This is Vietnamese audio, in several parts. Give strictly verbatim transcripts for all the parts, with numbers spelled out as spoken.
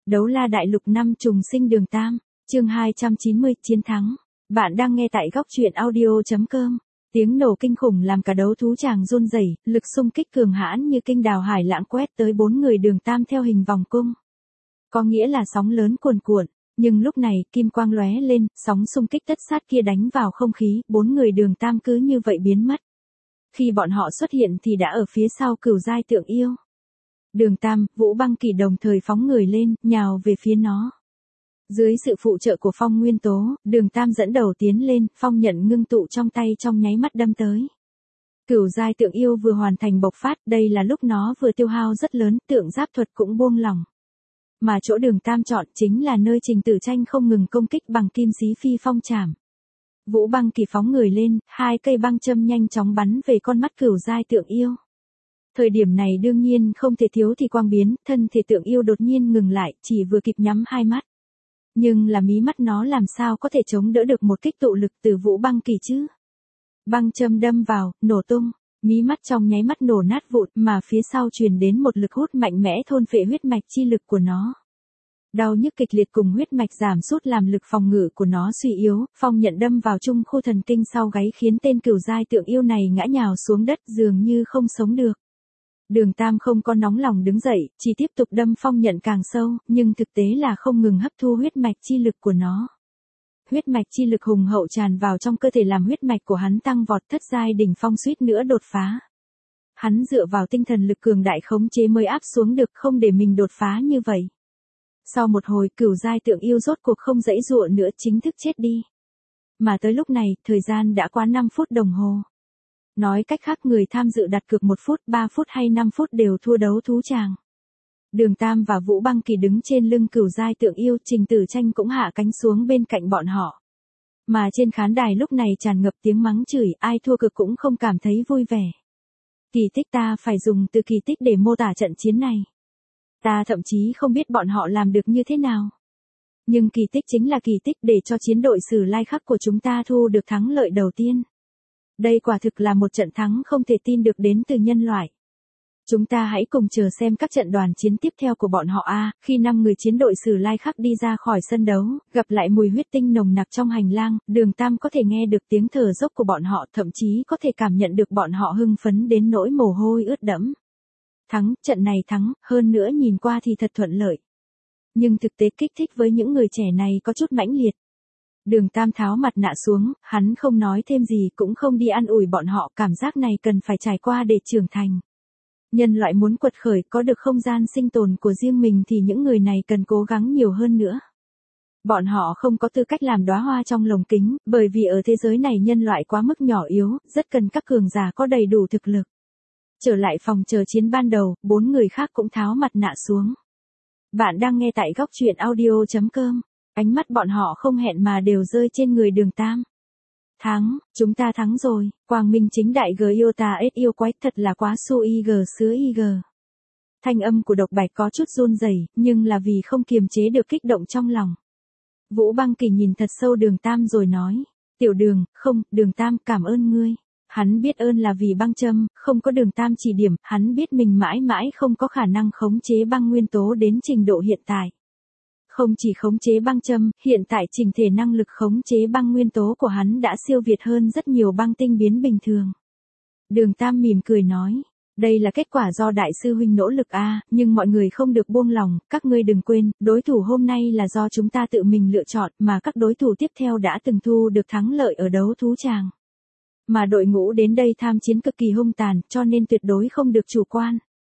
Đấu la đại lục năm trùng sinh đường tam, chương hai trăm chín mươi, chiến thắng. Bạn đang nghe tại góc truyện audio chấm com. Tiếng nổ kinh khủng làm cả đấu thú tràng run rẩy, lực xung kích cường hãn như kinh đào hải lãng quét tới bốn người đường tam theo hình vòng cung. Có nghĩa là sóng lớn cuồn cuộn, nhưng lúc này kim quang lóe lên, sóng xung kích tất sát kia đánh vào không khí, bốn người đường tam cứ như vậy biến mất. Khi bọn họ xuất hiện thì đã ở phía sau Cửu giai tượng yêu. Đường Tam, Vũ Băng Kỳ đồng thời phóng người lên, nhào về phía nó. Dưới sự phụ trợ của phong nguyên tố, Đường Tam dẫn đầu tiến lên, phong nhận ngưng tụ trong tay trong nháy mắt đâm tới. Cửu giai tượng yêu vừa hoàn thành bộc phát, đây là lúc nó vừa tiêu hao rất lớn, tượng giáp thuật cũng buông lỏng. Mà chỗ Đường Tam chọn chính là nơi Trình Tử Tranh không ngừng công kích bằng kim xí phi phong trảm. Vũ Băng Kỳ phóng người lên, hai cây băng châm nhanh chóng bắn về con mắt Cửu giai tượng yêu. Thời điểm này đương nhiên không thể thiếu thì quang biến, thân thể tượng yêu đột nhiên ngừng lại, chỉ vừa kịp nhắm hai mắt. Nhưng là mí mắt nó làm sao có thể chống đỡ được một kích tụ lực từ Vũ Băng Kỳ chứ? Băng châm đâm vào, nổ tung, mí mắt trong nháy mắt nổ nát vụn, mà phía sau truyền đến một lực hút mạnh mẽ thôn phệ huyết mạch chi lực của nó. Đau nhức kịch liệt cùng huyết mạch giảm sút làm lực phòng ngự của nó suy yếu, phong nhận đâm vào trung khu thần kinh sau gáy khiến tên Cửu giai tượng yêu này ngã nhào xuống đất dường như không sống được. Đường Tam không có nóng lòng đứng dậy, chỉ tiếp tục đâm phong nhận càng sâu, nhưng thực tế là không ngừng hấp thu huyết mạch chi lực của nó. Huyết mạch chi lực hùng hậu tràn vào trong cơ thể làm huyết mạch của hắn tăng vọt, thất giai đỉnh phong suýt nữa đột phá. Hắn dựa vào tinh thần lực cường đại khống chế mới áp xuống được, không để mình đột phá như vậy. Sau một hồi, Cửu giai tượng yêu rốt cuộc không dãy dụa nữa, chính thức chết đi. Mà tới lúc này, thời gian đã qua năm phút đồng hồ. Nói cách khác, người tham dự đặt cược một phút, ba phút hay năm phút đều thua đấu thú tràng. Đường Tam và Vũ Băng Kỳ đứng trên lưng Cửu giai tượng yêu, Trình Tử Tranh cũng hạ cánh xuống bên cạnh bọn họ. Mà trên khán đài lúc này tràn ngập tiếng mắng chửi, ai thua cực cũng không cảm thấy vui vẻ. Kỳ tích, ta phải dùng từ kỳ tích để mô tả trận chiến này. Ta thậm chí không biết bọn họ làm được như thế nào. Nhưng kỳ tích chính là kỳ tích để cho chiến đội Sử Lai Khắc của chúng ta thu được thắng lợi đầu tiên. Đây quả thực là một trận thắng không thể tin được đến từ nhân loại. Chúng ta hãy cùng chờ xem các trận đoàn chiến tiếp theo của bọn họ a. Khi năm người chiến đội Sử Lai Khắc đi ra khỏi sân đấu, gặp lại mùi huyết tinh nồng nặc trong hành lang, Đường Tam có thể nghe được tiếng thở dốc của bọn họ, thậm chí có thể cảm nhận được bọn họ hưng phấn đến nỗi mồ hôi ướt đẫm. Thắng, trận này thắng, hơn nữa nhìn qua thì thật thuận lợi. Nhưng thực tế kích thích với những người trẻ này có chút mãnh liệt. Đường Tam tháo mặt nạ xuống, hắn không nói thêm gì cũng không đi an ủi bọn họ, cảm giác này cần phải trải qua để trưởng thành. Nhân loại muốn quật khởi, có được không gian sinh tồn của riêng mình thì những người này cần cố gắng nhiều hơn nữa. Bọn họ không có tư cách làm đóa hoa trong lồng kính, bởi vì ở thế giới này nhân loại quá mức nhỏ yếu, rất cần các cường giả có đầy đủ thực lực. Trở lại phòng chờ chiến ban đầu, bốn người khác cũng tháo mặt nạ xuống. Bạn đang nghe tại góc truyện audio chấm com. Ánh mắt bọn họ không hẹn mà đều rơi trên người Đường Tam. Thắng, chúng ta thắng rồi, quang minh chính đại g yêu ta ết yêu quái, thật là quá su ig sứa ig. Thanh âm của Độc Bạch có chút run rẩy, nhưng là vì không kiềm chế được kích động trong lòng. Vũ Băng Kỳ nhìn thật sâu Đường Tam rồi nói, tiểu Đường, không, Đường Tam, cảm ơn ngươi. Hắn biết ơn là vì băng châm, không có Đường Tam chỉ điểm, hắn biết mình mãi mãi không có khả năng khống chế băng nguyên tố đến trình độ hiện tại. Không chỉ khống chế băng châm, hiện tại trình thể năng lực khống chế băng nguyên tố của hắn đã siêu việt hơn rất nhiều băng tinh biến bình thường. Đường Tam mỉm cười nói, đây là kết quả do đại sư huynh nỗ lực a, nhưng mọi người không được buông lòng, các ngươi đừng quên, đối thủ hôm nay là do chúng ta tự mình lựa chọn, mà các đối thủ tiếp theo đã từng thu được thắng lợi ở đấu thú tràng. Mà đội ngũ đến đây tham chiến cực kỳ hung tàn, cho nên tuyệt đối không được chủ quan.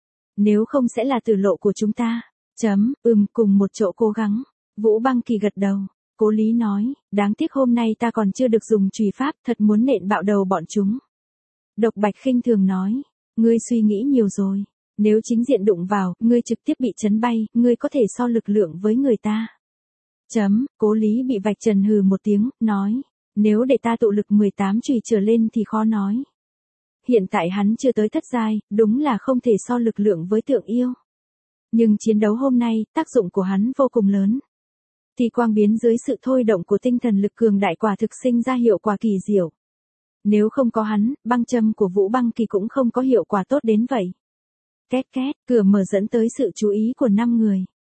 Nếu không sẽ là tử lộ của chúng ta. Chấm, ừm, cùng một chỗ cố gắng. Vũ Băng Kỳ gật đầu. Cố Lý nói, đáng tiếc hôm nay ta còn chưa được dùng chùy pháp, thật muốn nện bạo đầu bọn chúng. Độc Bạch khinh thường nói, ngươi suy nghĩ nhiều rồi. Nếu chính diện đụng vào, ngươi trực tiếp bị chấn bay, ngươi có thể so lực lượng với người ta. Chấm, Cố Lý bị vạch trần hừ một tiếng, nói, nếu để ta tụ lực mười tám chùy trở lên thì khó nói. Hiện tại hắn chưa tới thất giai, đúng là không thể so lực lượng với tượng yêu. Nhưng chiến đấu hôm nay, tác dụng của hắn vô cùng lớn. Thì quang biến dưới sự thôi động của tinh thần lực cường đại quả thực sinh ra hiệu quả kỳ diệu. Nếu không có hắn, băng châm của Vũ Băng Kỳ cũng không có hiệu quả tốt đến vậy. Két két, cửa mở dẫn tới sự chú ý của năm người.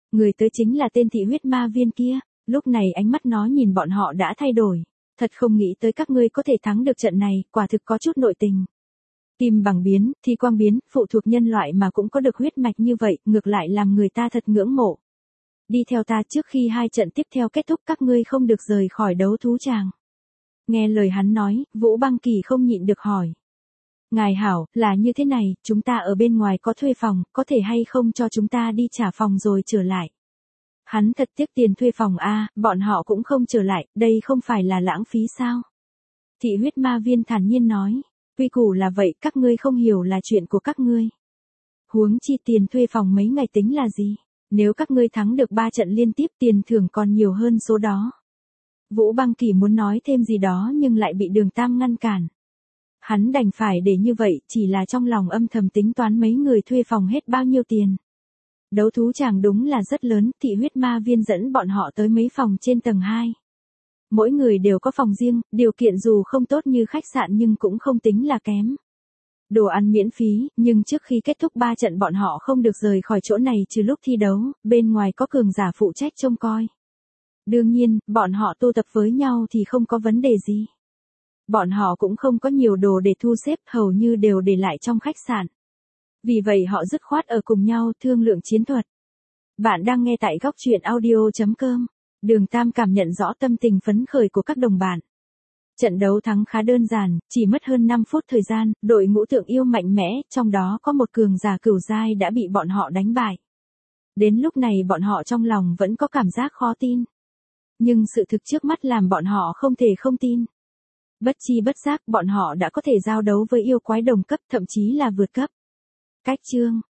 Người tới chính là tên thị huyết ma viên kia, lúc này ánh mắt nó nhìn bọn họ đã thay đổi. Thật không nghĩ tới các ngươi có thể thắng được trận này, quả thực có chút nội tình. Kim bằng biến, thi quang biến, phụ thuộc nhân loại mà cũng có được huyết mạch như vậy, ngược lại làm người ta thật ngưỡng mộ. Đi theo ta, trước khi hai trận tiếp theo kết thúc các ngươi không được rời khỏi đấu thú tràng. Nghe lời hắn nói, Vũ Băng Kỳ không nhịn được hỏi. Ngài hảo, là như thế này, chúng ta ở bên ngoài có thuê phòng, có thể hay không cho chúng ta đi trả phòng rồi trở lại. Hắn thật tiếc tiền thuê phòng a, bọn họ cũng không trở lại, đây không phải là lãng phí sao? Thị huyết ma viên thản nhiên nói, quy củ là vậy, các ngươi không hiểu là chuyện của các ngươi. Huống chi tiền thuê phòng mấy ngày tính là gì? Nếu các ngươi thắng được ba trận liên tiếp tiền thưởng còn nhiều hơn số đó. Vũ Băng Kỳ muốn nói thêm gì đó nhưng lại bị Đường Tam ngăn cản. Hắn đành phải để như vậy, chỉ là trong lòng âm thầm tính toán mấy người thuê phòng hết bao nhiêu tiền. Đấu thú tràng đúng là rất lớn, thị huyết ma viên dẫn bọn họ tới mấy phòng trên tầng hai. Mỗi người đều có phòng riêng, điều kiện dù không tốt như khách sạn nhưng cũng không tính là kém. Đồ ăn miễn phí, nhưng trước khi kết thúc ba trận bọn họ không được rời khỏi chỗ này trừ lúc thi đấu, bên ngoài có cường giả phụ trách trông coi. Đương nhiên, bọn họ tu tập với nhau thì không có vấn đề gì. Bọn họ cũng không có nhiều đồ để thu xếp, hầu như đều để lại trong khách sạn. Vì vậy họ dứt khoát ở cùng nhau thương lượng chiến thuật. Bạn đang nghe tại góc truyện audio chấm com. Đường Tam cảm nhận rõ tâm tình phấn khởi của các đồng bạn. Trận đấu thắng khá đơn giản, chỉ mất hơn năm phút thời gian, đội ngũ Tượng Yêu mạnh mẽ, trong đó có một cường giả cửu giai đã bị bọn họ đánh bại. Đến lúc này bọn họ trong lòng vẫn có cảm giác khó tin. Nhưng sự thực trước mắt làm bọn họ không thể không tin. Bất chi bất giác bọn họ đã có thể giao đấu với yêu quái đồng cấp, thậm chí là vượt cấp. Cách chương